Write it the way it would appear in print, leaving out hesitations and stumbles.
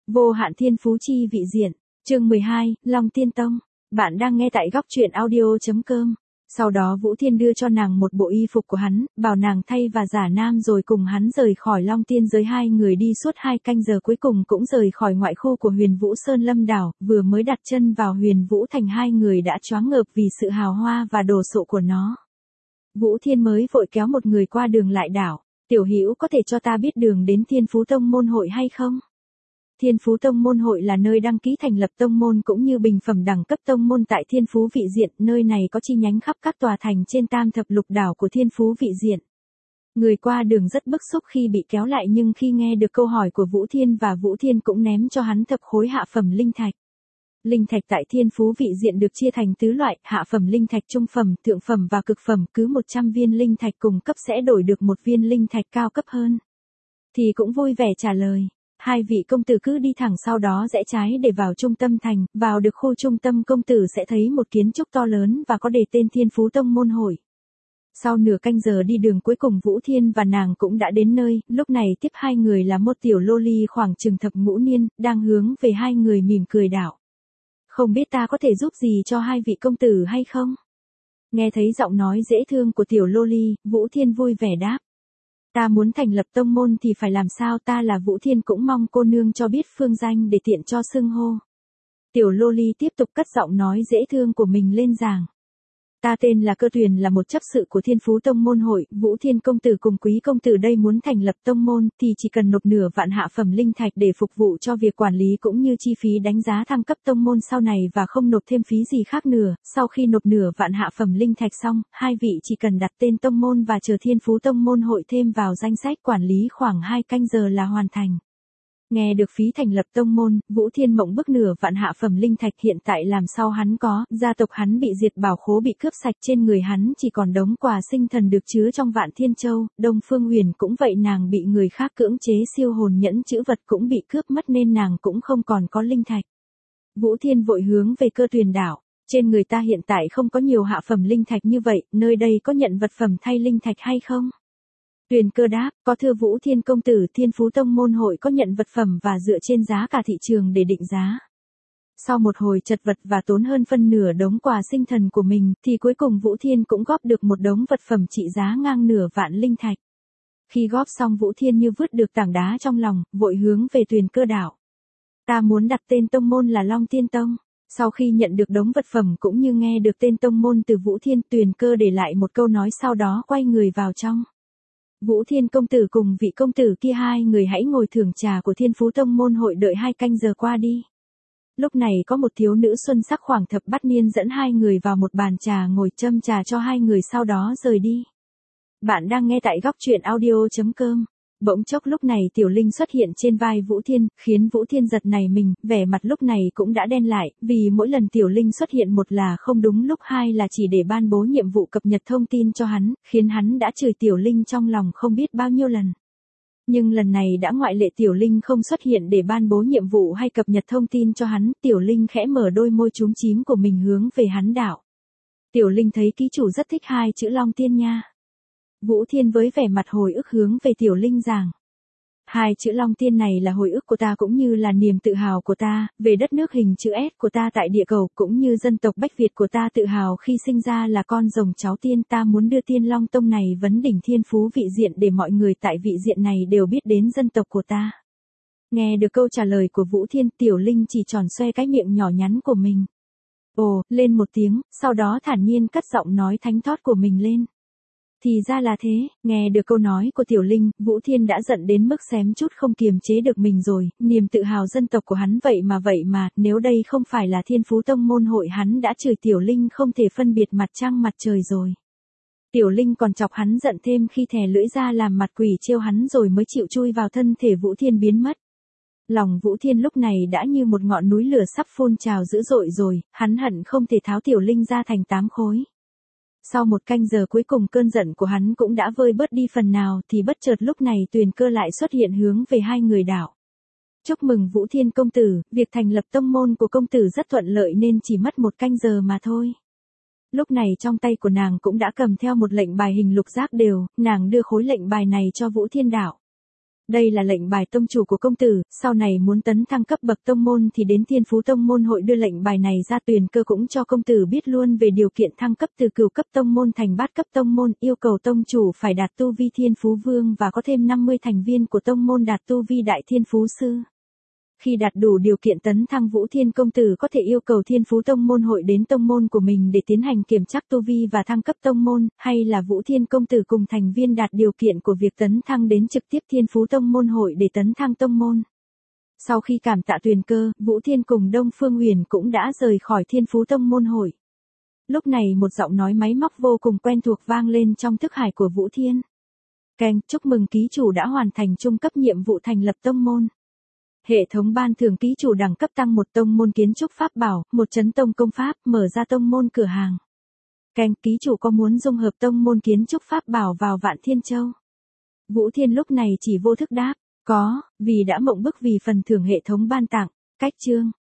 Vô hạn thiên phú chi vị diện. Chương 12, Long Tiên Tông. Bạn đang nghe tại góc truyện audio.com. Sau đó Vũ Thiên đưa cho nàng một bộ y phục của hắn, bảo nàng thay và giả nam rồi cùng hắn rời khỏi Long Tiên giới. Hai người đi suốt 2 canh giờ cuối cùng cũng rời khỏi ngoại khu của Huyền Vũ Sơn Lâm đảo, vừa mới đặt chân vào Huyền Vũ Thành hai người đã choáng ngợp vì sự hào hoa và đồ sộ của nó. Vũ Thiên mới vội kéo một người qua đường lại đảo. Tiểu Hữu có thể cho ta biết đường đến Thiên Phú Tông môn hội hay không? Thiên Phú Tông môn hội là nơi đăng ký thành lập tông môn cũng như bình phẩm đẳng cấp tông môn tại Thiên Phú vị diện, nơi này có chi nhánh khắp các tòa thành trên tam thập lục đảo của Thiên Phú vị diện. Người qua đường rất bức xúc khi bị kéo lại nhưng khi nghe được câu hỏi của Vũ Thiên và Vũ Thiên cũng ném cho hắn thập khối hạ phẩm linh thạch. Linh thạch tại Thiên Phú vị diện được chia thành tứ loại, hạ phẩm linh thạch, trung phẩm, thượng phẩm và cực phẩm, cứ 100 viên linh thạch cùng cấp sẽ đổi được một viên linh thạch cao cấp hơn. Thì cũng vui vẻ trả lời. Hai vị công tử cứ đi thẳng sau đó rẽ trái để vào trung tâm thành, vào được khu trung tâm công tử sẽ thấy một kiến trúc to lớn và có đề tên Thiên Phú Tông môn hội. Sau nửa canh giờ đi đường cuối cùng Vũ Thiên và nàng cũng đã đến nơi, lúc này tiếp hai người là một tiểu lô ly khoảng chừng thập ngũ niên, đang hướng về hai người mỉm cười đảo. Không biết ta có thể giúp gì cho hai vị công tử hay không? Nghe thấy giọng nói dễ thương của tiểu lô ly, Vũ Thiên vui vẻ đáp. Ta muốn thành lập tông môn thì phải làm sao? Ta là Vũ Thiên, cũng mong cô nương cho biết phương danh để tiện cho xưng hô. Tiểu lô ly tiếp tục cất giọng nói dễ thương của mình lên giảng. Ta tên là Cơ Tuyền, là một chấp sự của Thiên Phú Tông môn hội. Vũ Thiên công tử cùng quý công tử đây muốn thành lập tông môn thì chỉ cần nộp nửa vạn hạ phẩm linh thạch để phục vụ cho việc quản lý cũng như chi phí đánh giá thăng cấp tông môn sau này và không nộp thêm phí gì khác nữa. Sau khi nộp nửa vạn hạ phẩm linh thạch xong, hai vị chỉ cần đặt tên tông môn và chờ Thiên Phú Tông môn hội thêm vào danh sách quản lý khoảng 2 canh giờ là hoàn thành. Nghe được phí thành lập tông môn, Vũ Thiên mộng bức nửa vạn hạ phẩm linh thạch hiện tại làm sao hắn có, gia tộc hắn bị diệt, bảo khố bị cướp sạch, trên người hắn chỉ còn đống quà sinh thần được chứa trong Vạn Thiên Châu. Đông Phương Huyền cũng vậy, nàng bị người khác cưỡng chế siêu hồn nhẫn chữ vật cũng bị cướp mất nên nàng cũng không còn có linh thạch. Vũ Thiên vội hướng về Cơ Tuyền đảo. Trên người ta hiện tại không có nhiều hạ phẩm linh thạch như vậy, nơi đây có nhận vật phẩm thay linh thạch hay không? Tuyền Cơ đáp, có thưa Vũ Thiên công tử, Thiên Phú Tông môn hội có nhận vật phẩm và dựa trên giá cả thị trường để định giá. Sau một hồi chật vật và tốn hơn phân nửa đống quà sinh thần của mình, thì cuối cùng Vũ Thiên cũng góp được một đống vật phẩm trị giá ngang nửa vạn linh thạch. Khi góp xong Vũ Thiên như vứt được tảng đá trong lòng, vội hướng về Tuyền Cơ đảo. Ta muốn đặt tên tông môn là Long Tiên Tông. Sau khi nhận được đống vật phẩm cũng như nghe được tên tông môn từ Vũ Thiên, Tuyền Cơ để lại một câu nói sau đó quay người vào trong. Vũ Thiên công tử cùng vị công tử kia hai người hãy ngồi thưởng trà của Thiên Phú Tông môn hội đợi 2 canh giờ qua đi. Lúc này có một thiếu nữ xuân sắc khoảng thập bát niên dẫn hai người vào một bàn trà ngồi châm trà cho hai người sau đó rời đi. Bạn đang nghe tại góc truyện audio.com. Bỗng chốc lúc này Tiểu Linh xuất hiện trên vai Vũ Thiên, khiến Vũ Thiên giật nảy mình, vẻ mặt lúc này cũng đã đen lại, vì mỗi lần Tiểu Linh xuất hiện một là không đúng lúc, hai là chỉ để ban bố nhiệm vụ cập nhật thông tin cho hắn, khiến hắn đã chửi Tiểu Linh trong lòng không biết bao nhiêu lần. Nhưng lần này đã ngoại lệ, Tiểu Linh không xuất hiện để ban bố nhiệm vụ hay cập nhật thông tin cho hắn, Tiểu Linh khẽ mở đôi môi chúm chím của mình hướng về hắn đảo. Tiểu Linh thấy ký chủ rất thích 2 chữ Long Tiên nha. Vũ Thiên với vẻ mặt hồi ức hướng về Tiểu Linh giảng. 2 chữ Long Tiên này là hồi ức của ta cũng như là niềm tự hào của ta, về đất nước hình chữ S của ta tại địa cầu cũng như dân tộc Bách Việt của ta tự hào khi sinh ra là con rồng cháu tiên. Ta muốn đưa Tiên Long Tông này vấn đỉnh Thiên Phú vị diện để mọi người tại vị diện này đều biết đến dân tộc của ta. Nghe được câu trả lời của Vũ Thiên, Tiểu Linh chỉ tròn xoe cái miệng nhỏ nhắn của mình. Ồ, lên một tiếng, sau đó thản nhiên cất giọng nói thánh thót của mình lên. Thì ra là thế, nghe được câu nói của Tiểu Linh, Vũ Thiên đã giận đến mức xém chút không kiềm chế được mình rồi, niềm tự hào dân tộc của hắn vậy mà, nếu đây không phải là Thiên Phú Tông môn hội hắn đã chửi Tiểu Linh không thể phân biệt mặt trăng mặt trời rồi. Tiểu Linh còn chọc hắn giận thêm khi thè lưỡi ra làm mặt quỷ trêu hắn rồi mới chịu chui vào thân thể Vũ Thiên biến mất. Lòng Vũ Thiên lúc này đã như một ngọn núi lửa sắp phun trào dữ dội rồi, hắn hận không thể tháo Tiểu Linh ra thành 8 khối. Sau 1 canh giờ cuối cùng cơn giận của hắn cũng đã vơi bớt đi phần nào thì bất chợt lúc này Tuyền Cơ lại xuất hiện hướng về hai người đảo. Chúc mừng Vũ Thiên công tử, việc thành lập tông môn của công tử rất thuận lợi nên chỉ mất 1 canh giờ mà thôi. Lúc này trong tay của nàng cũng đã cầm theo một lệnh bài hình lục giác đều, nàng đưa khối lệnh bài này cho Vũ Thiên đảo. Đây là lệnh bài tông chủ của công tử, sau này muốn tấn thăng cấp bậc tông môn thì đến Thiên Phú Tông môn hội đưa lệnh bài này ra, Tuyền Cơ cũng cho công tử biết luôn về điều kiện thăng cấp từ cửu cấp tông môn thành bát cấp tông môn, yêu cầu tông chủ phải đạt tu vi Thiên Phú Vương và có thêm 50 thành viên của tông môn đạt tu vi Đại Thiên Phú Sư. Khi đạt đủ điều kiện tấn thăng, Vũ Thiên công tử có thể yêu cầu Thiên Phú Tông môn hội đến tông môn của mình để tiến hành kiểm tra tu vi và thăng cấp tông môn, hay là Vũ Thiên công tử cùng thành viên đạt điều kiện của việc tấn thăng đến trực tiếp Thiên Phú Tông môn hội để tấn thăng tông môn. Sau khi cảm tạ Tuyền Cơ, Vũ Thiên cùng Đông Phương Huyền cũng đã rời khỏi Thiên Phú Tông môn hội. Lúc này một giọng nói máy móc vô cùng quen thuộc vang lên trong thức hải của Vũ Thiên. Keng, chúc mừng ký chủ đã hoàn thành trung cấp nhiệm vụ thành lập tông môn. Hệ thống ban thưởng ký chủ đẳng cấp tăng 1 tông môn kiến trúc pháp bảo, 1 chấn tông công pháp, mở ra tông môn cửa hàng. Keng, ký chủ có muốn dung hợp tông môn kiến trúc pháp bảo vào Vạn Thiên Châu? Vũ Thiên lúc này chỉ vô thức đáp, có, vì đã mộng bức vì phần thưởng hệ thống ban tặng. Cách chương